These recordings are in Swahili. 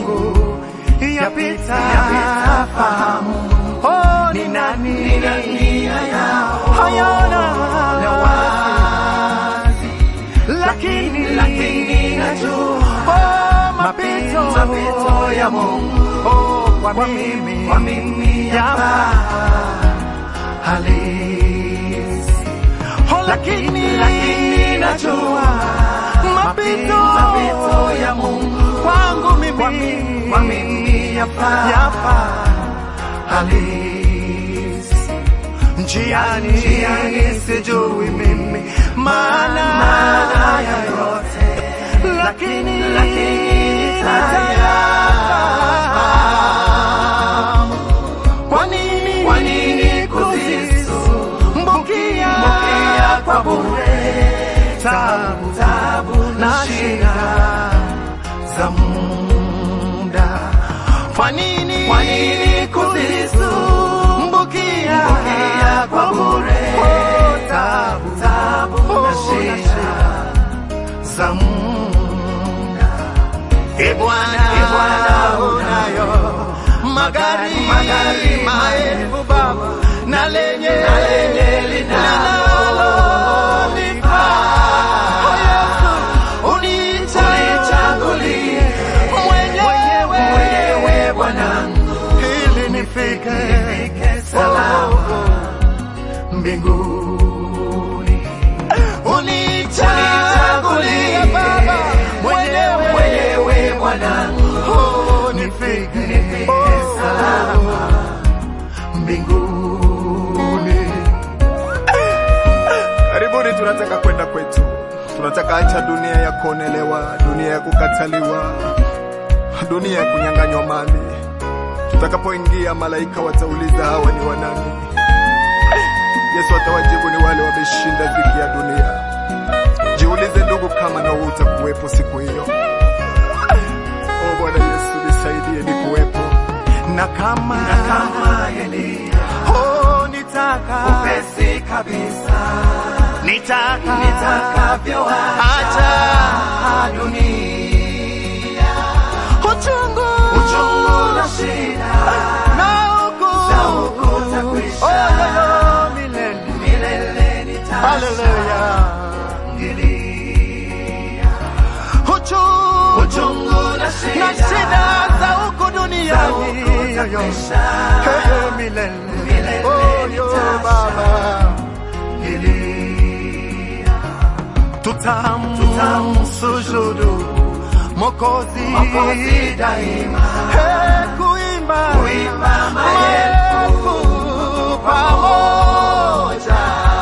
Mungu yapita fahamu. Oh, ni nani hayana wazi, lakini najua mapito ya Mungu kwa mimi yapa halisi. Lakini najua mapito ya Mungu kwangu mimi yapa halisi. Njiani sijui mimi maana ya yote, lakini nitayafahamu. Kwa nini kuzisumbukia kwa bure tabu na shida za muda? Kwa nini kuzisumbukia kwa bure tabu na shida za muda? Bwana unayo magari maelfu Baba, na lenye linalonifaa. Unichagulie mwenyewe Bwanangu, ili nifike salama mbinguni. Unichagulie Baba mwenyewe Bwanangu, nifike salama mbinguni. Karibuni, tunataka kwenda kwetu. Tunataka acha dunia ya kuonelewa, dunia ya kukataliwa, dunia ya kunyang'anywa mali. Tutakapoingia, malaika watauliza hawa ni wanani? Yesu atawajibu ni wale wameshinda dhiki ya dunia. Jiulize ndugu, kama na utakuwepo siku hiyo. Oh Bwana Yesu, nisaidie nikuwepo. Na kama Elia, nitaka upesi kabisa, nitakavyoacha dunia, uchungu na shida na huku takwisha, milele nitashangilia. Uchungu na shida za huku duniani, milele tutamsujudu Mwokozi daima, kuimba maelfu pamoja.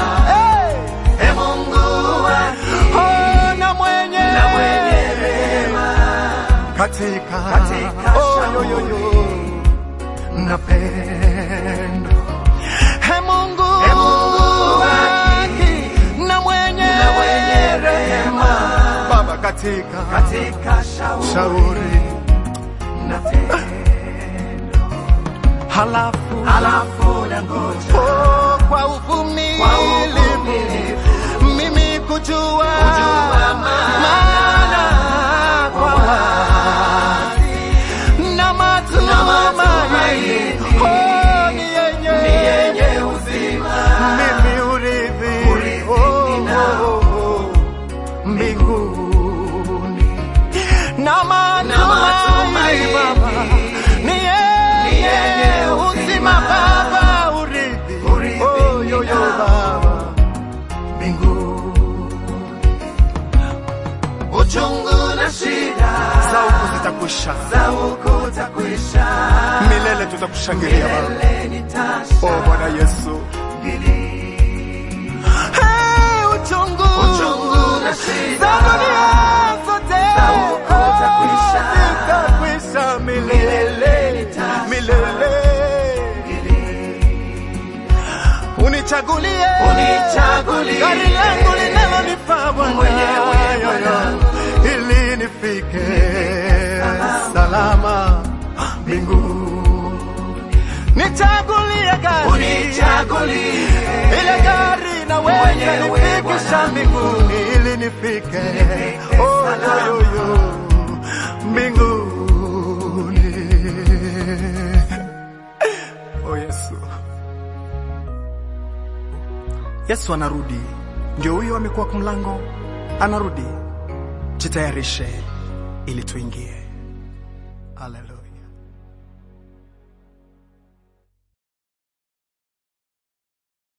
Mungu na mwenye rehema, katika na pendo. Mungu haki na mwenye rehema, Baba, katika shauri na tendo. Halafu na ngoja kwa uvumilivu mimi kujua maana kwa wazi na matumaini ni yenye uzima, mimi urithi mbinguni. Na matumaini Baba ni yenye uzima Baba, urithi Baba mbinguni. Uchungu na shida za huku zitakwisha, milele tutakushangilia Baba. Oh Bwana Yesu, uchungu na shida za dunia zote zitakwisha, milele. Unichagulie gari langu linalonifaa Bwana, ili nifike salama mbinguni. Nichagulie gari, ile gari na wewe nifikisha mbinguni, ili nifike mbinguni. Yesu anarudi. Ndio huyo amekuwa kwa mlango, anarudi. Jitayarishe ili tuingie. Haleluya.